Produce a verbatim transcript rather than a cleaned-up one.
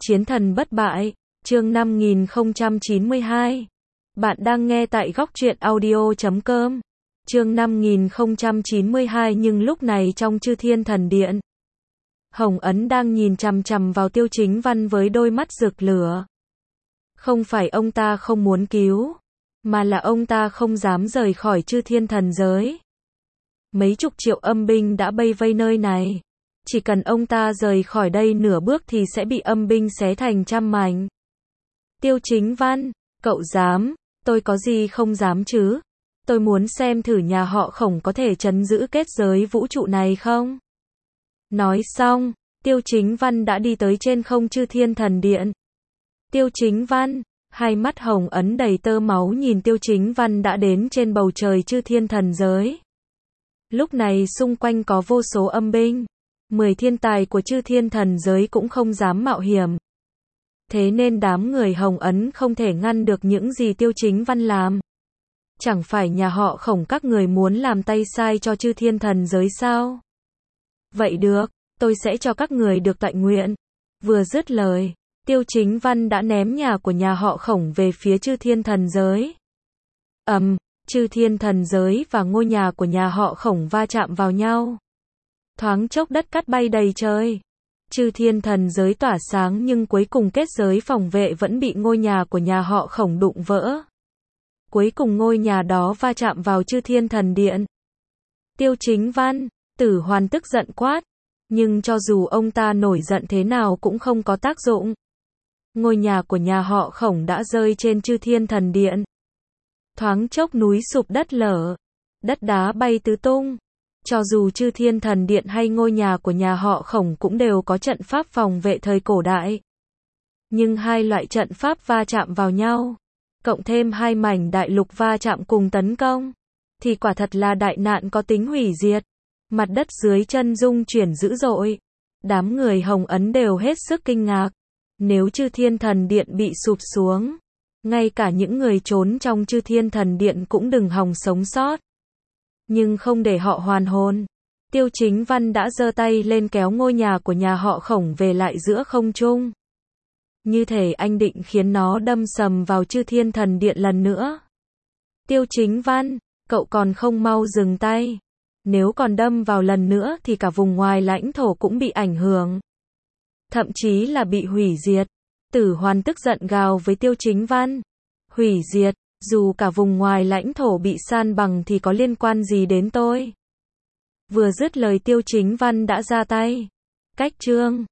Chiến thần bất bại, chương năm nghìn không trăm chín mươi hai. Bạn đang nghe tại góc truyện audio chấm com. Chương năm nghìn không trăm chín mươi hai. Nhưng lúc này trong Chư Thiên Thần Điện, Hồng Ấn đang nhìn chằm chằm vào Tiêu Chính Văn với đôi mắt rực lửa. Không phải ông ta không muốn cứu, mà là ông ta không dám rời khỏi Chư Thiên Thần giới. Mấy chục triệu âm binh đã bay vây nơi này. Chỉ cần ông ta rời khỏi đây nửa bước thì sẽ bị âm binh xé thành trăm mảnh. Tiêu Chính Văn, cậu dám? Tôi có gì không dám chứ? Tôi muốn xem thử nhà họ Khổng có thể trấn giữ kết giới vũ trụ này không? Nói xong, Tiêu Chính Văn đã đi tới trên không Chư Thiên Thần Điện. Tiêu Chính Văn, hai mắt Hồng Ấn đầy tơ máu nhìn Tiêu Chính Văn đã đến trên bầu trời Chư Thiên Thần giới. Lúc này xung quanh có vô số âm binh. Mười thiên tài của Chư Thiên Thần giới cũng không dám mạo hiểm. Thế nên đám người Hồng Ấn không thể ngăn được những gì Tiêu Chính Văn làm. Chẳng phải nhà họ Khổng các người muốn làm tay sai cho Chư Thiên Thần giới sao? Vậy được, tôi sẽ cho các người được tọa nguyện. Vừa dứt lời, Tiêu Chính Văn đã ném nhà của nhà họ Khổng về phía Chư Thiên Thần giới. Ầm, um, Chư Thiên Thần giới và ngôi nhà của nhà họ Khổng va chạm vào nhau. Thoáng chốc đất cát bay đầy trời. Chư Thiên Thần giới tỏa sáng nhưng cuối cùng kết giới phòng vệ vẫn bị ngôi nhà của nhà họ Khổng đụng vỡ. Cuối cùng ngôi nhà đó va chạm vào Chư Thiên Thần Điện. Tiêu Chính Văn, Tử Hoàn tức giận quát. Nhưng cho dù ông ta nổi giận thế nào cũng không có tác dụng. Ngôi nhà của nhà họ Khổng đã rơi trên Chư Thiên Thần Điện. Thoáng chốc núi sụp đất lở. Đất đá bay tứ tung. Cho dù Chư Thiên Thần Điện hay ngôi nhà của nhà họ Khổng cũng đều có trận pháp phòng vệ thời cổ đại. Nhưng hai loại trận pháp va chạm vào nhau, cộng thêm hai mảnh đại lục va chạm cùng tấn công, thì quả thật là đại nạn có tính hủy diệt. Mặt đất dưới chân rung chuyển dữ dội. Đám người Hồng Ấn đều hết sức kinh ngạc. Nếu Chư Thiên Thần Điện bị sụp xuống, ngay cả những người trốn trong Chư Thiên Thần Điện cũng đừng hòng sống sót. Nhưng không để họ hoàn hồn, Tiêu Chính Văn đã giơ tay lên kéo ngôi nhà của nhà họ Khổng về lại giữa không trung. Như thể anh định khiến nó đâm sầm vào Chư Thiên Thần Điện lần nữa. Tiêu Chính Văn, cậu còn không mau dừng tay. Nếu còn đâm vào lần nữa thì cả vùng ngoài lãnh thổ cũng bị ảnh hưởng. Thậm chí là bị hủy diệt. Tử Hoàn tức giận gào với Tiêu Chính Văn. Hủy diệt? Dù cả vùng ngoài lãnh thổ bị san bằng thì có liên quan gì đến tôi? Vừa dứt lời Tiêu Chính Văn đã ra tay. Cách chương